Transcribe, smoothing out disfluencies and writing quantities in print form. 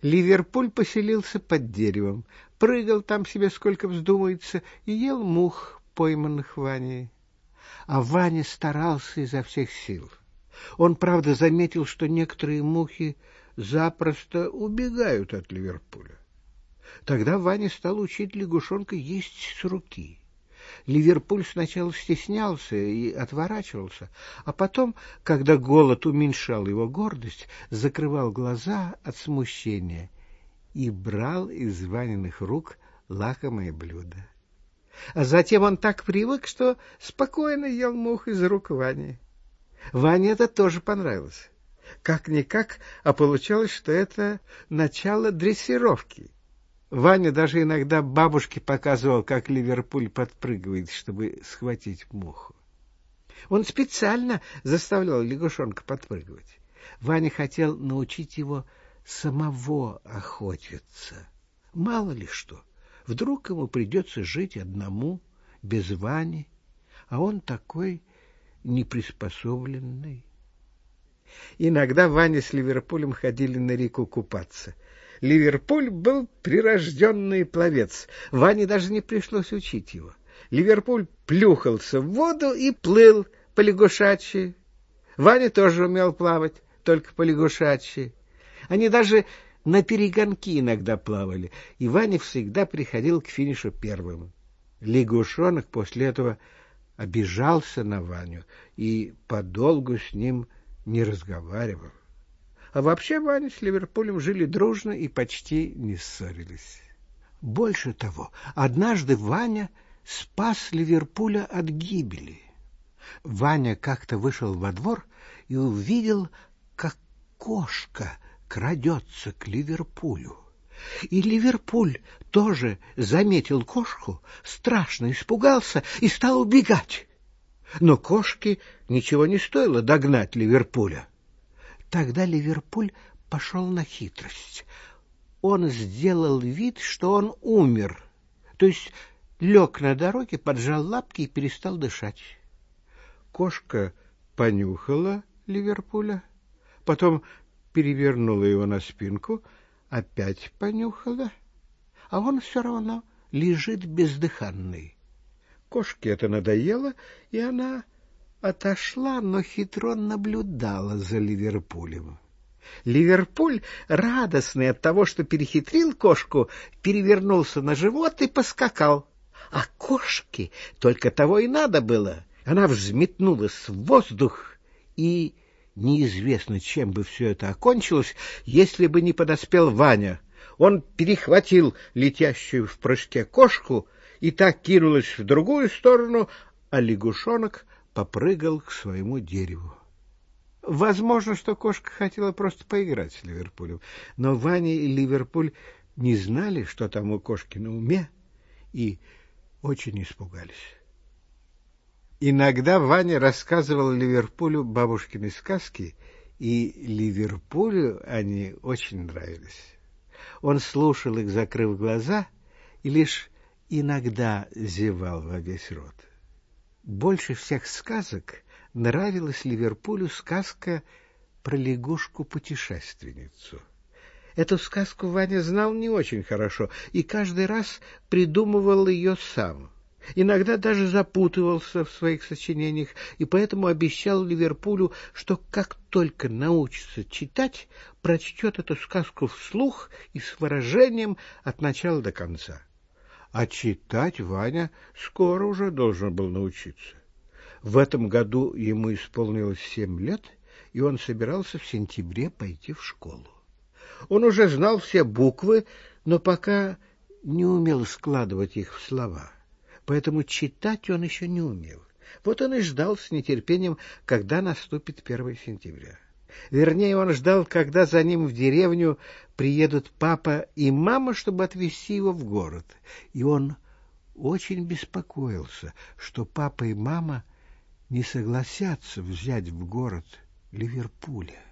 Ливерпуль поселился под деревом, прыгал там себе сколько вздумается и ел мух, пойманных Ваней. А Ваня старался изо всех сил. Он, правда, заметил, что некоторые мухи запросто убегают от Ливерпуля. Тогда Ваня стал учить лягушонка есть с руки. Ливерпуль сначала стеснялся и отворачивался, а потом, когда голод уменьшал его гордость, закрывал глаза от смущения и брал из Ваниных рук лакомое блюдо. А затем он так привык, что спокойно ел мух из рук Вани. Ване это тоже понравилось. Как-никак, а получалось, что это начало дрессировки. Ваня даже иногда бабушке показывал, как Ливерпуль подпрыгивает, чтобы схватить муху. Он специально заставлял лягушонка подпрыгивать. Ваня хотел научить его самого охотиться. Мало ли что, вдруг ему придется жить одному, без Вани, а он такой неприспособленный. Иногда Ваня с Ливерпулем ходили на реку купаться. Ливерпуль был прирожденный пловец. Ване даже не пришлось учить его. Ливерпуль плюхался в воду и плыл по-лягушачьи. Ваня тоже умел плавать, только по-лягушачьи. Они даже на перегонки иногда плавали, и Ваня всегда приходил к финишу первым. Лягушонок после этого обижался на Ваню и подолгу с ним не разговаривал. А вообще Ваня с Ливерпулем жили дружно и почти не ссорились. Больше того, однажды Ваня спас Ливерпуля от гибели. Ваня как-то вышел во двор и увидел, как кошка крадется к Ливерпулю. И Ливерпуль тоже заметил кошку, страшно испугался и стал убегать. Но кошке ничего не стоило догнать Ливерпуля. Тогда Ливерпуль пошел на хитрость. Он сделал вид, что он умер, то есть лег на дороге, поджал лапки и перестал дышать. Кошка понюхала Ливерпуля, потом перевернула его на спинку, опять понюхала, а он все равно лежит бездыханный. Кошке это надоело, и она отошла, но хитро наблюдала за Ливерпулем. Ливерпуль, радостный от того, что перехитрил кошку, перевернулся на живот и поскакал. А кошке только того и надо было. Она взметнулась в воздух, и неизвестно, чем бы все это окончилось, если бы не подоспел Ваня. Он перехватил летящую в прыжке кошку, и та кинулась в другую сторону, а лягушонок попрыгал к своему дереву. Возможно, что кошка хотела просто поиграть с Ливерпулем, но Ваня и Ливерпуль не знали, что там у кошки на уме, и очень испугались. Иногда Ваня рассказывал Ливерпулю бабушкины сказки, и Ливерпулю они очень нравились. Он слушал их, закрыв глаза, и лишь иногда зевал во весь рот. Больше всех сказок нравилась Ливерпулю сказка про лягушку-путешественницу. Эту сказку Ваня знал не очень хорошо и каждый раз придумывал ее сам. Иногда даже запутывался в своих сочинениях и поэтому обещал Ливерпулю, что как только научится читать, прочтет эту сказку вслух и с выражением от начала до конца. А читать Ваня скоро уже должен был научиться. В этом году ему исполнилось 7 лет, и он собирался в сентябре пойти в школу. Он уже знал все буквы, но пока не умел складывать их в слова, поэтому читать он еще не умел. Вот он и ждал с нетерпением, когда наступит 1 сентября. Вернее, он ждал, когда за ним в деревню приедут папа и мама, чтобы отвезти его в город. И он очень беспокоился, что папа и мама не согласятся взять в город Ливерпуля.